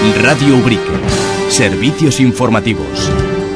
Radio Ubrique. Servicios informativos.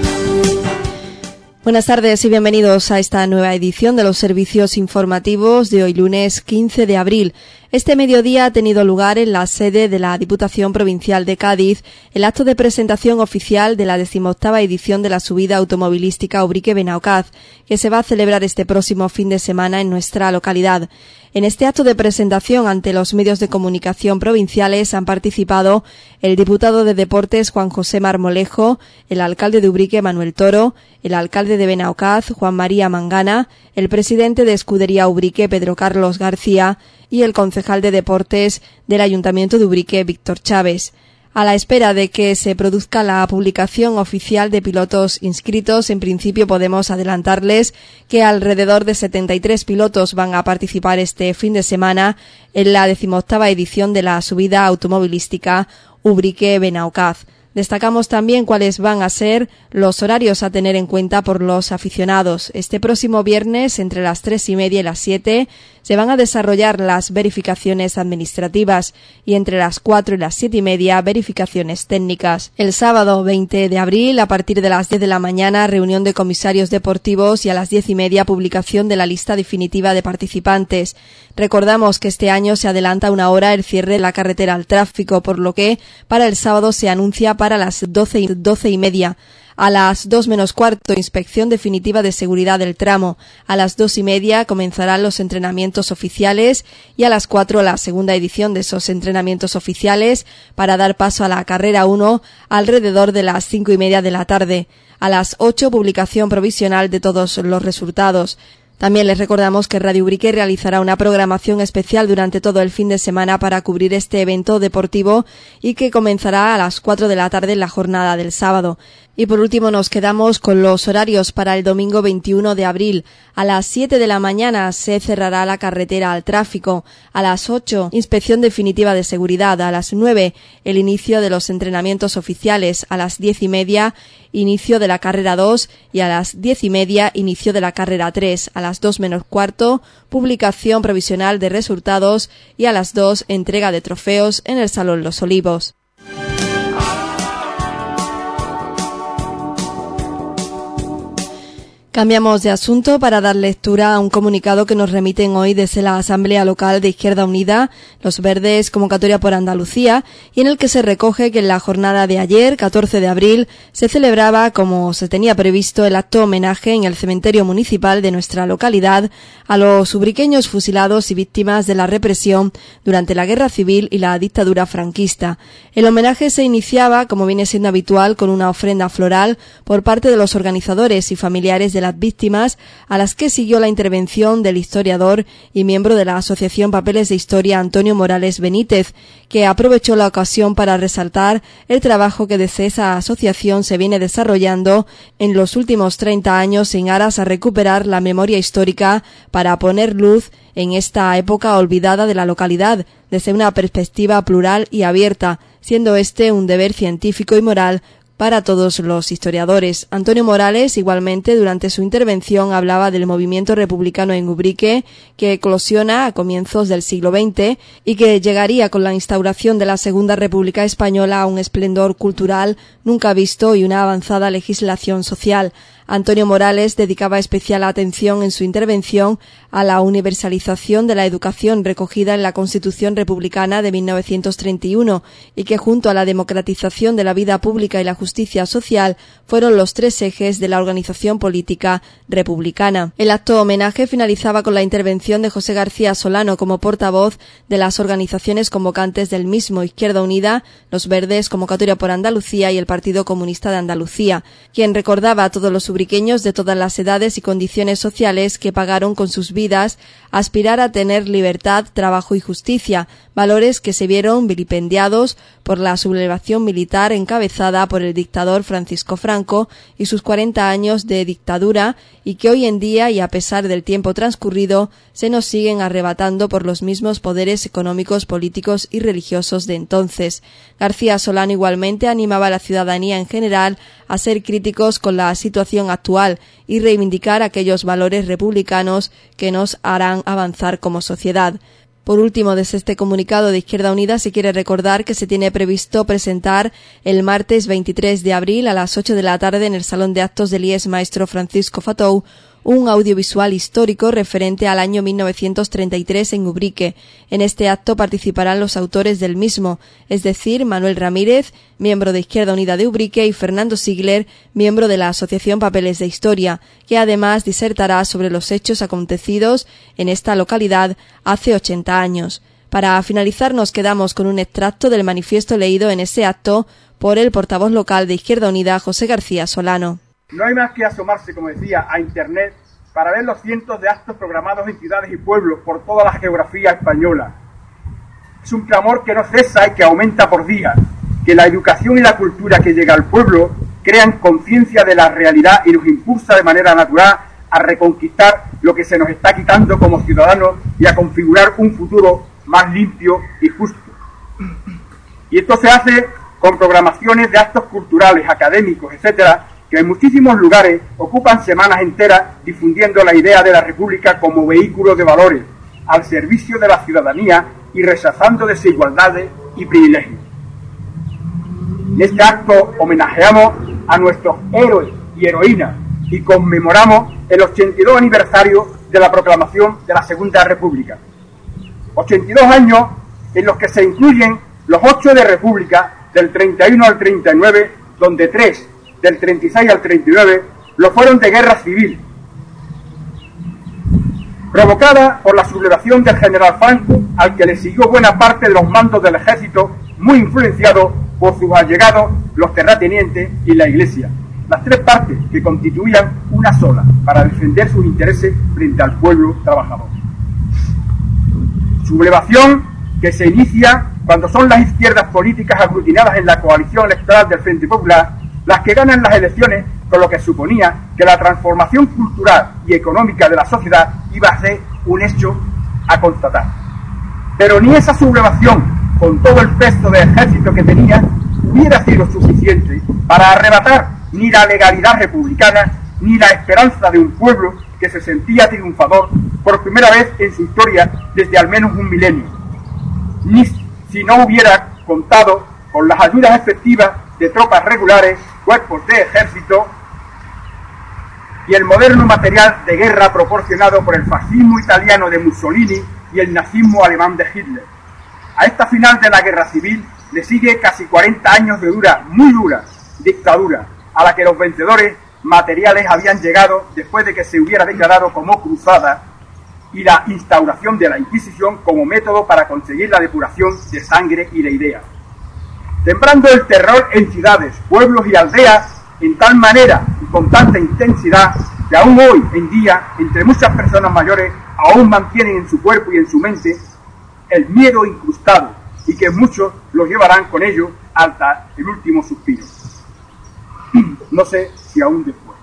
Buenas tardes y bienvenidos a esta nueva edición de los servicios informativos de hoy lunes 15 de abril. Este mediodía ha tenido lugar en la sede de la Diputación Provincial de Cádiz el acto de presentación oficial de la 18ª edición de la subida automovilística Ubrique-Benaocaz, que se va a celebrar este próximo fin de semana en nuestra localidad. En este acto de presentación ante los medios de comunicación provinciales han participado el diputado de Deportes Juan José Marmolejo, el alcalde de Ubrique Manuel Toro, el alcalde de Benaocaz Juan María Mangana, el presidente de Escudería Ubrique Pedro Carlos García y el concejal de Deportes del Ayuntamiento de Ubrique Víctor Chávez. A la espera de que se produzca la publicación oficial de pilotos inscritos, en principio podemos adelantarles que alrededor de 73 pilotos van a participar este fin de semana en la 18ª edición de la subida automovilística Ubrique-Benaocaz. Destacamos también cuáles van a ser los horarios a tener en cuenta por los aficionados. Este próximo viernes, entre las 3:30 y las 7, se van a desarrollar las verificaciones administrativas y entre las 4 y las 7:30 verificaciones técnicas. El sábado 20 de abril, a partir de las 10 de la mañana, reunión de comisarios deportivos y a las 10:30 publicación de la lista definitiva de participantes. Recordamos que este año se adelanta una hora el cierre de la carretera al tráfico, por lo que para el sábado se anuncia para las 12:30. A las 2 menos cuarto, inspección definitiva de seguridad del tramo. A las 2:30 comenzarán los entrenamientos oficiales y a las 4 la segunda edición de esos entrenamientos oficiales para dar paso a la carrera 1 alrededor de las 5:30 de la tarde. A las 8 publicación provisional de todos los resultados. También les recordamos que Radio Ubrique realizará una programación especial durante todo el fin de semana para cubrir este evento deportivo y que comenzará a las 4 de la tarde en la jornada del sábado. Y por último nos quedamos con los horarios para el domingo 21 de abril. A las 7 de la mañana se cerrará la carretera al tráfico. A las 8, inspección definitiva de seguridad. A las 9, el inicio de los entrenamientos oficiales. A las 10:30, inicio de la carrera 2 y a las 10:30, inicio de la carrera 3. A las 2 menos cuarto, publicación provisional de resultados y a las 2, entrega de trofeos en el Salón Los Olivos. Cambiamos de asunto para dar lectura a un comunicado que nos remiten hoy desde la Asamblea Local de Izquierda Unida, Los Verdes, Convocatoria por Andalucía, y en el que se recoge que en la jornada de ayer, 14 de abril, se celebraba, como se tenía previsto, el acto homenaje en el cementerio municipal de nuestra localidad a los ubriqueños fusilados y víctimas de la represión durante la Guerra Civil y la dictadura franquista. El homenaje se iniciaba, como viene siendo habitual, con una ofrenda floral por parte de los organizadores y familiares de las víctimas, a las que siguió la intervención del historiador y miembro de la Asociación Papeles de Historia Antonio Morales Benítez, que aprovechó la ocasión para resaltar el trabajo que desde esa asociación se viene desarrollando en los últimos 30 años en aras a recuperar la memoria histórica para poner luz en esta época olvidada de la localidad desde una perspectiva plural y abierta, siendo este un deber científico y moral para todos los historiadores. Antonio Morales, igualmente, durante su intervención hablaba del movimiento republicano en Ubrique, que eclosiona a comienzos del siglo XX y que llegaría con la instauración de la Segunda República Española a un esplendor cultural nunca visto y una avanzada legislación social. Antonio Morales dedicaba especial atención en su intervención a la universalización de la educación recogida en la Constitución Republicana de 1931 y que junto a la democratización de la vida pública y la justicia social fueron los 3 ejes de la organización política republicana. El acto homenaje finalizaba con la intervención de José García Solano como portavoz de las organizaciones convocantes del mismo, Izquierda Unida, Los Verdes, Convocatoria por Andalucía y el Partido Comunista de Andalucía, quien recordaba a todos los ubriqueños de todas las edades y condiciones sociales que pagaron con sus vidas aspirar a tener libertad, trabajo y justicia, valores que se vieron vilipendiados por la sublevación militar encabezada por el dictador Francisco Franco y sus 40 años de dictadura y que hoy en día y a pesar del tiempo transcurrido se nos siguen arrebatando por los mismos poderes económicos, políticos y religiosos de entonces. García Solano igualmente animaba a la ciudadanía en general a ser críticos con la situación actual y reivindicar aquellos valores republicanos que nos harán avanzar como sociedad. Por último, desde este comunicado de Izquierda Unida se quiere recordar que se tiene previsto presentar el martes 23 de abril a las 8 de la tarde en el Salón de Actos del IES Maestro Francisco Fatou un audiovisual histórico referente al año 1933 en Ubrique. En este acto participarán los autores del mismo, es decir, Manuel Ramírez, miembro de Izquierda Unida de Ubrique, y Fernando Sigler, miembro de la Asociación Papeles de Historia, que además disertará sobre los hechos acontecidos en esta localidad hace 80 años. Para finalizar, nos quedamos con un extracto del manifiesto leído en ese acto por el portavoz local de Izquierda Unida, José García Solano. No hay más que asomarse, como decía, a Internet para ver los cientos de actos programados en ciudades y pueblos por toda la geografía española. Es un clamor que no cesa y que aumenta por día, que la educación y la cultura que llega al pueblo crean conciencia de la realidad y nos impulsa de manera natural a reconquistar lo que se nos está quitando como ciudadanos y a configurar un futuro más limpio y justo. Y esto se hace con programaciones de actos culturales, académicos, etcétera, que en muchísimos lugares ocupan semanas enteras difundiendo la idea de la República como vehículo de valores al servicio de la ciudadanía y rechazando desigualdades y privilegios. En este acto homenajeamos a nuestros héroes y heroínas y conmemoramos el 82 aniversario de la proclamación de la Segunda República. 82 años en los que se incluyen los 8 de República del 31 al 39, donde 3 del 36 al 39 lo fueron de guerra civil, provocada por la sublevación del general Franco, al que le siguió buena parte de los mandos del ejército, muy influenciado por sus allegados, los terratenientes y la Iglesia, las tres partes que constituían una sola para defender sus intereses frente al pueblo trabajador. Sublevación que se inicia cuando son las izquierdas políticas aglutinadas en la coalición electoral del Frente Popular las que ganan las elecciones, con lo que suponía que la transformación cultural y económica de la sociedad iba a ser un hecho a constatar. Pero ni esa sublevación, con todo el peso del ejército que tenía, hubiera sido suficiente para arrebatar ni la legalidad republicana ni la esperanza de un pueblo que se sentía triunfador por primera vez en su historia desde al menos un milenio, ni si no hubiera contado con las ayudas efectivas de tropas regulares, cuerpos de ejército y el moderno material de guerra proporcionado por el fascismo italiano de Mussolini y el nazismo alemán de Hitler. A esta final de la guerra civil le sigue casi 40 años de muy dura dictadura, a la que los vencedores materiales habían llegado después de que se hubiera declarado como cruzada y la instauración de la Inquisición como método para conseguir la depuración de sangre y de ideas, sembrando el terror en ciudades, pueblos y aldeas en tal manera y con tanta intensidad que aún hoy en día, entre muchas personas mayores, aún mantienen en su cuerpo y en su mente el miedo incrustado y que muchos los llevarán con ellos hasta el último suspiro. No sé si aún después.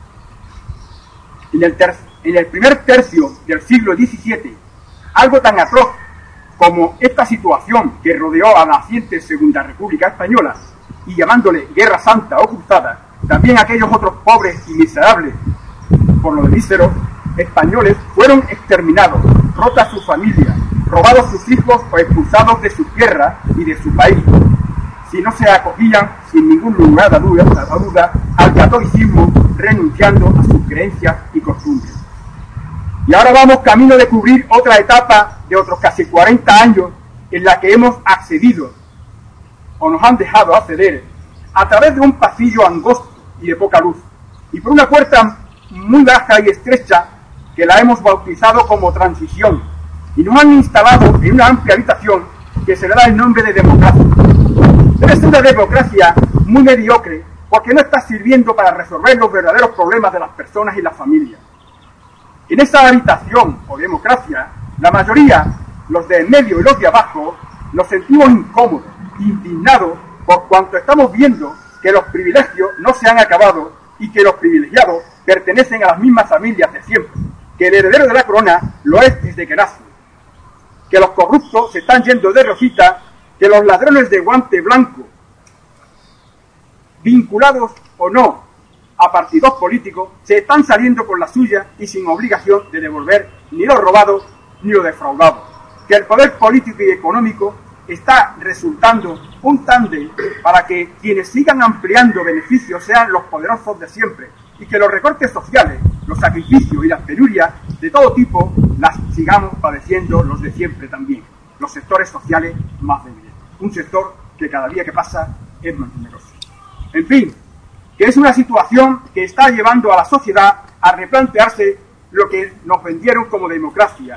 En el primer tercio del siglo XVII, algo tan atroz como esta situación que rodeó a la naciente Segunda República Española, y llamándole Guerra Santa o Cruzada, también aquellos otros pobres y miserables, por lo de míseros, españoles fueron exterminados, rotas sus familias, robados sus hijos o expulsados de su tierra y de su país, si no se acogían sin ningún lugar de duda al catolicismo, renunciando a sus creencias y costumbres. Y ahora vamos camino de cubrir otra etapa de otros casi 40 años en la que hemos accedido, o nos han dejado acceder, a través de un pasillo angosto y de poca luz, y por una puerta muy baja y estrecha que la hemos bautizado como transición, y nos han instalado en una amplia habitación que se le da el nombre de democracia. Debe ser una democracia muy mediocre, porque no está sirviendo para resolver los verdaderos problemas de las personas y las familias. En esa habitación o democracia, la mayoría, los de en medio y los de abajo, nos sentimos incómodos, indignados por cuanto estamos viendo que los privilegios no se han acabado y que los privilegiados pertenecen a las mismas familias de siempre, que el heredero de la corona lo es desde que nace, que los corruptos se están yendo de rosita, que los ladrones de guante blanco, vinculados o no a partidos políticos, se están saliendo por la suya y sin obligación de devolver ni lo robado ni lo defraudado. que el poder político y económico está resultando un tándem para que quienes sigan ampliando beneficios sean los poderosos de siempre y que los recortes sociales, los sacrificios y las penurias de todo tipo las sigamos padeciendo los de siempre también, los sectores sociales más débiles. Un sector que cada día que pasa es más numeroso. En fin, que es una situación que está llevando a la sociedad a replantearse lo que nos vendieron como democracia.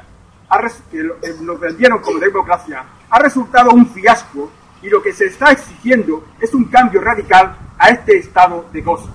Ha resultado un fiasco y lo que se está exigiendo es un cambio radical a este estado de cosas.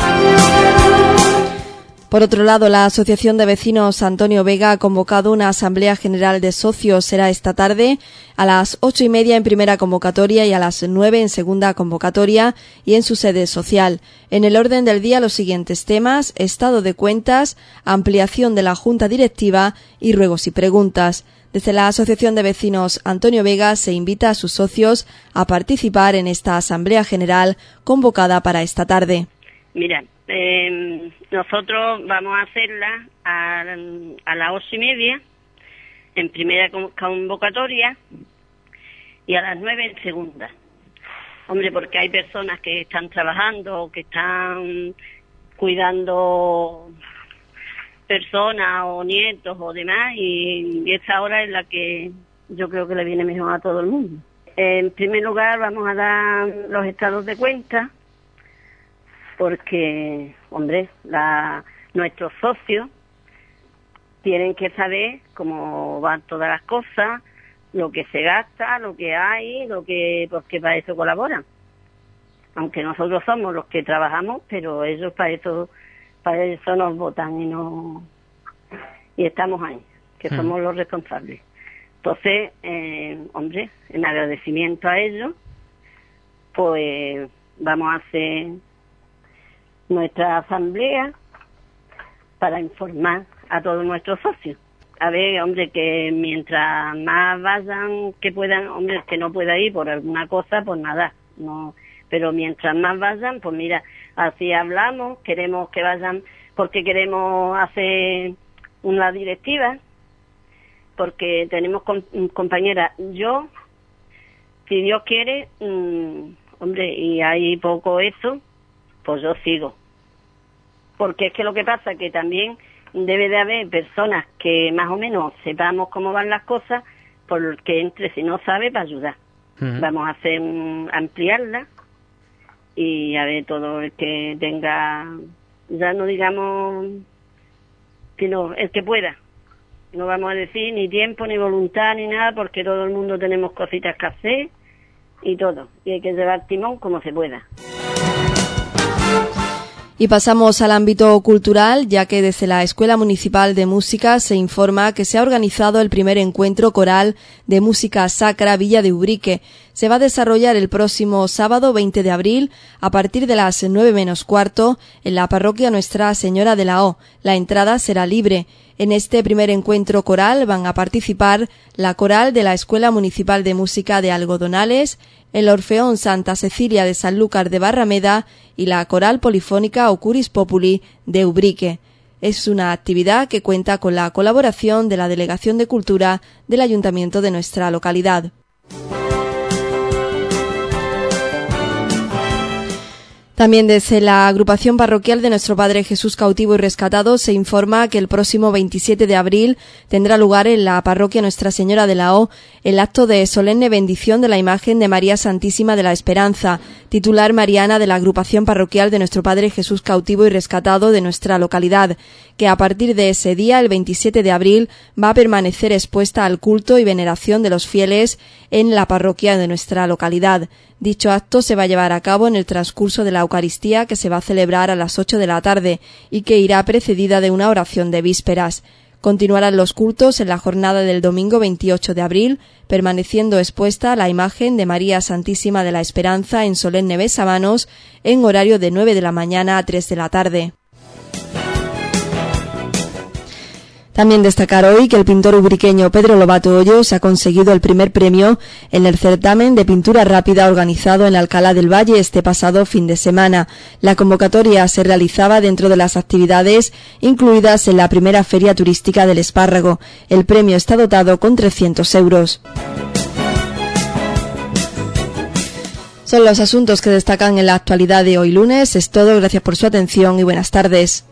Por otro lado, la Asociación de Vecinos Antonio Vega ha convocado una Asamblea General de Socios. Será esta tarde a las 8:30 en primera convocatoria y a las 9 en segunda convocatoria y en su sede social. En el orden del día los siguientes temas: estado de cuentas, ampliación de la Junta Directiva y ruegos y preguntas. Desde la Asociación de Vecinos Antonio Vega se invita a sus socios a participar en esta Asamblea General convocada para esta tarde. Mira, nosotros vamos a hacerla a las 8:30 en primera convocatoria y a las 9 en segunda. Hombre, porque hay personas que están trabajando, que están cuidando personas o nietos o demás, y esa hora es la que yo creo que le viene mejor a todo el mundo. En primer lugar vamos a dar los estados de cuenta, porque, hombre, nuestros socios tienen que saber cómo van todas las cosas, lo que se gasta, lo que hay, porque para eso colaboran. Aunque nosotros somos los que trabajamos, pero ellos para eso nos votan y estamos ahí, que somos los responsables. Entonces, hombre, en agradecimiento a ellos, pues vamos a hacer nuestra asamblea para informar a todos nuestros socios. A ver, hombre, que mientras más vayan, que puedan, hombre, el que no pueda ir por alguna cosa, pues nada, no. Pero mientras más vayan, pues mira, así hablamos, queremos que vayan, porque queremos hacer una directiva, porque tenemos compañeras. Yo, si Dios quiere, hombre, y hay poco eso, pues yo sigo. Porque es que lo que pasa es que también debe de haber personas que más o menos sepamos cómo van las cosas, porque entre si no sabe para ayudar. Vamos a hacer ampliarla y a ver todo el que tenga, ya no digamos, sino el que pueda. No vamos a decir ni tiempo, ni voluntad, ni nada, porque todo el mundo tenemos cositas que hacer y todo. Y hay que llevar timón como se pueda. Y pasamos al ámbito cultural, ya que desde la Escuela Municipal de Música se informa que se ha organizado el primer encuentro coral de música sacra Villa de Ubrique. Se va a desarrollar el próximo sábado 20 de abril a partir de las 9:15 en la parroquia Nuestra Señora de la O. La entrada será libre. En este primer encuentro coral van a participar la coral de la Escuela Municipal de Música de Algodonales, el Orfeón Santa Cecilia de Sanlúcar de Barrameda y la Coral Polifónica Ocuris Populi de Ubrique. Es una actividad que cuenta con la colaboración de la Delegación de Cultura del Ayuntamiento de nuestra localidad. También desde la agrupación parroquial de Nuestro Padre Jesús Cautivo y Rescatado se informa que el próximo 27 de abril tendrá lugar en la parroquia Nuestra Señora de la O el acto de solemne bendición de la imagen de María Santísima de la Esperanza, titular mariana de la agrupación parroquial de Nuestro Padre Jesús Cautivo y Rescatado de nuestra localidad, que a partir de ese día, el 27 de abril, va a permanecer expuesta al culto y veneración de los fieles en la parroquia de nuestra localidad. Dicho acto se va a llevar a cabo en el transcurso de la Eucaristía, que se va a celebrar a las 8 de la tarde y que irá precedida de una oración de vísperas. Continuarán los cultos en la jornada del domingo 28 de abril, permaneciendo expuesta la imagen de María Santísima de la Esperanza en solemne besamanos en horario de 9 de la mañana a 3 de la tarde. También destacar hoy que el pintor ubriqueño Pedro Lobato Hoyos ha conseguido el primer premio en el certamen de pintura rápida organizado en Alcalá del Valle este pasado fin de semana. La convocatoria se realizaba dentro de las actividades incluidas en la primera feria turística del espárrago. El premio está dotado con 300 euros. Son los asuntos que destacan en la actualidad de hoy lunes. Es todo, gracias por su atención y buenas tardes.